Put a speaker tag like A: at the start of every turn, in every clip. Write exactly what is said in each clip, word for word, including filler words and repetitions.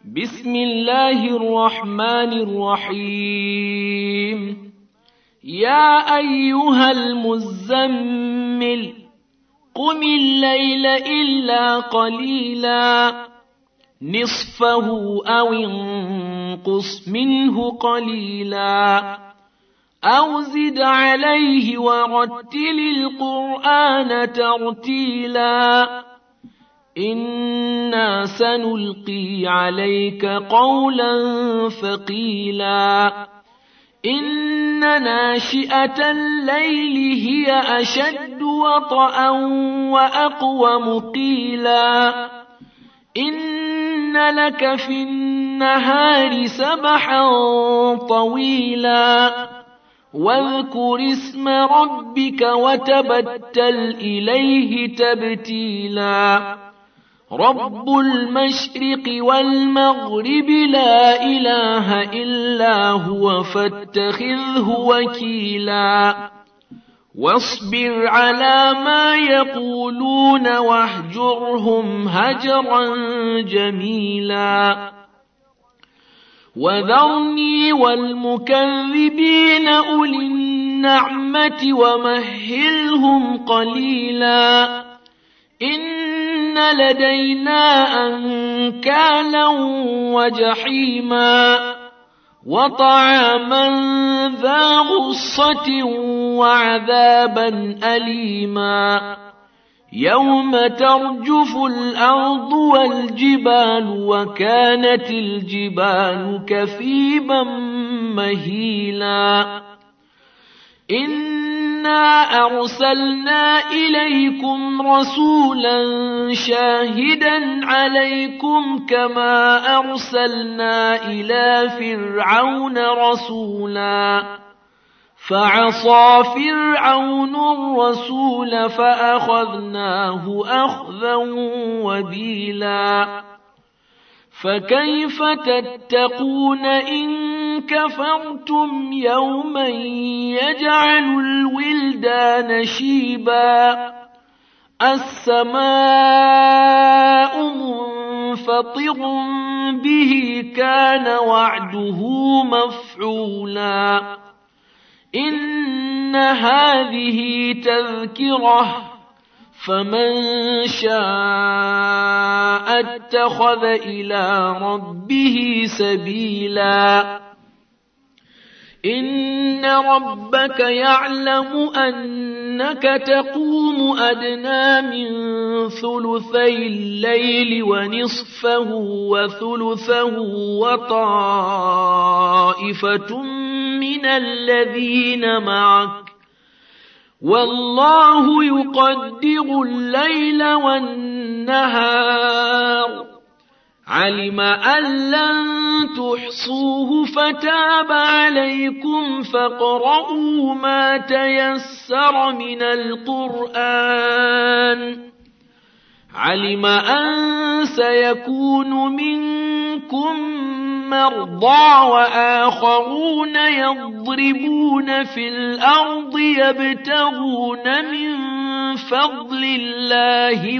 A: بسم الله الرحمن الرحيم يا أيها المزمل قم الليل إلا قليلا نصفه أو انقص منه قليلا أو زد عليه ورتل القرآن ترتيلا إنا سنلقي عليك قولا ثقيلا إن ناشئة الليل هي أشد وطئا وأقوم قيلا إن لك في النهار سبحا طويلا واذكر اسم ربك وتبتل إليه تبتيلا رب المشرق والمغرب لا إله إلا هو فاتخذه وكيلا واصبر على ما يقولون واهجرهم هجرا جميلا وذرني والمكذبين أولي النعمة ومهلهم قليلا إن لدينا أنكالا وجحيما وطعاما ذا غصة وعذابا أليما يوم ترجف الأرض والجبال وكانت الجبال كثيبا مهيلا إنا أرسلنا إليكم رسولا شاهدا عليكم كما أرسلنا إلى فرعون رسولا فعصى فرعون الرسول فأخذناه أخذا وبيلا فكيف تتقون إن كفرتم يوما يجعل الولدان شيبا السماء منفطر به كان وعده مفعولا إن هذه تذكرة فمن شاء اتخذ إلى ربه سبيلا إن ربك يعلم أنك تقوم أدنى من ثلثي الليل ونصفه وثلثه وطائفة من الذين معك والله يقدر الليل والنهار علم أن لن تحصوه فتاب عليكم فاقرؤوا ما تيسر من القرآن علم أن سيكون منكم مرضى وآخرون يضربون في الأرض يبتغون من فضل الله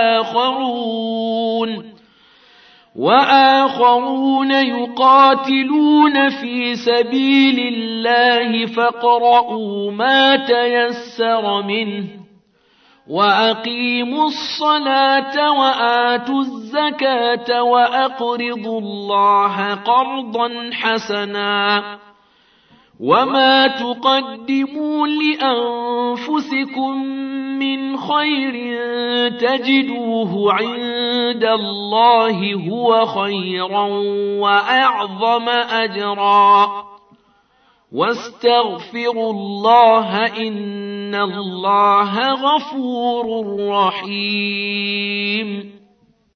A: وآخرون وآخرون يقاتلون في سبيل الله فاقرؤوا ما تيسر منه وأقيموا الصلاة وآتوا الزكاة وأقرضوا الله قرضا حسنا وما تقدموا لأنفسكم من خير تجدوه عند الله هو خيرا وأعظم أجرا واستغفروا الله إن الله غفور رحيم